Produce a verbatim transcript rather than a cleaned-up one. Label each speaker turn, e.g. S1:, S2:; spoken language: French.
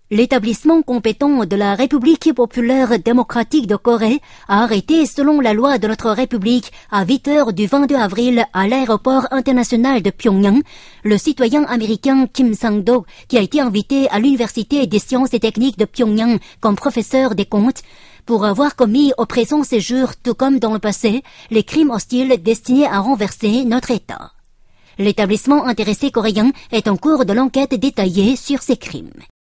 S1: L'établissement compétent de la République populaire démocratique de Corée a arrêté, selon la loi de notre République, à huit heures du vingt-deux avril à l'aéroport international de Pyongyang, le citoyen américain Kim Sang-dok, qui a été invité à l'Université des sciences et techniques de Pyongyang comme professeur des comptes, pour avoir commis au présent séjour, tout comme dans le passé, les crimes hostiles destinés à renverser notre État. L'établissement intéressé coréen est en cours de l'enquête détaillée sur ces crimes.